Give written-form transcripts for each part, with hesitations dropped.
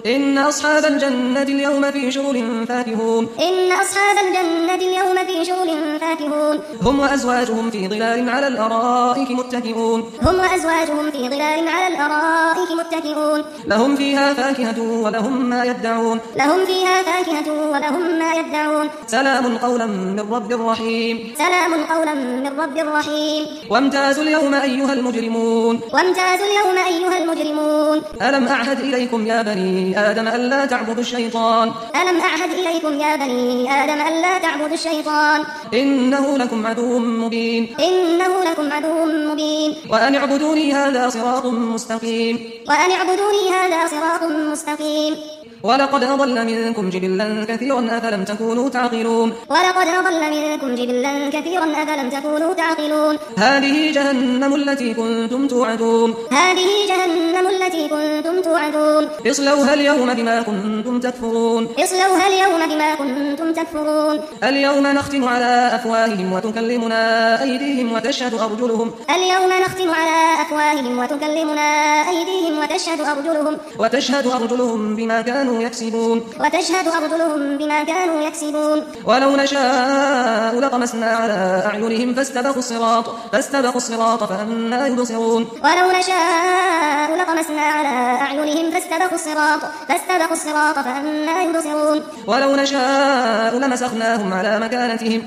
إن أصحاب الجنة اليوم في شغل فاكهون إن أصحاب الجنة اليوم في شغل فاكهون هم وأزواجهم في ظلال على الأرائك متكئون هم وأزواجهم في ظلال على الأرائك متكئون لهم فيها فاكهة ولهم ما يدعون لهم فيها فاكهة ولهم ما يدعون سلام قولا من رب رحيم سلام قولا من رب رحيم وامتازوا اليوم أيها المجرمون وامتازوا اليوم أيها المجرمون ألم أعهد إليكم يا بني آدم ألا تعبدوا الشيطان ألم أعهد إليكم يا بني آدم ألا تعبدوا الشيطان إنه لكم عدو مبين إنه لكم عدو مبين وأن اعبدوني هذا صراط مستقيم وأن اعبدوني هذا صراط مستقيم ولقد أضل منكم جبلا كثيرا أفلم تكونوا تعقلون ولقد أضل منكم جبلا كثيرا أفلم تكونوا تعقلون هذه جهنم التي كنتم توعدون هذه جهنم التي كنتم توعدون اصلوها اليوم بما كنتم تكفرون اصلوها اليوم بما كنتم تكفرون اليوم نختم على أفواههم وتكلمنا أيديهم وتشهد أرجلهم اليوم نختم على أفواههم وتكلمنا أيديهم وتشهد أرجلهم بما كانوا يكسبون وتشهد أرجلهم بما كانوا يكسبون ولو نشاء لطمسنا على أعينهم فاستبقوا الصراط فأنى يبصرون ولو نشاء لطمسنا على أعينهم فاستبقوا الصراط فأنى يبصرون ولو نشاء لمسخناهم على مكانتهم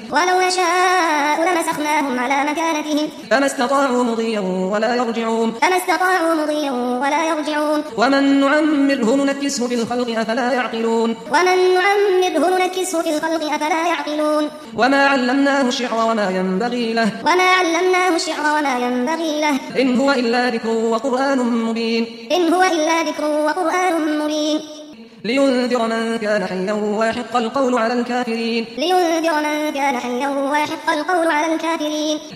فما استطاعوا مضيا ولا يرجعون ومن نعمره ننكسه في الخلق أفلا يعقلون وما علمناه الشعر وما ينبغي له إن هو إلا ذكر وقرآن مبين لينذر من كان حيا ويحق القول على الكافرين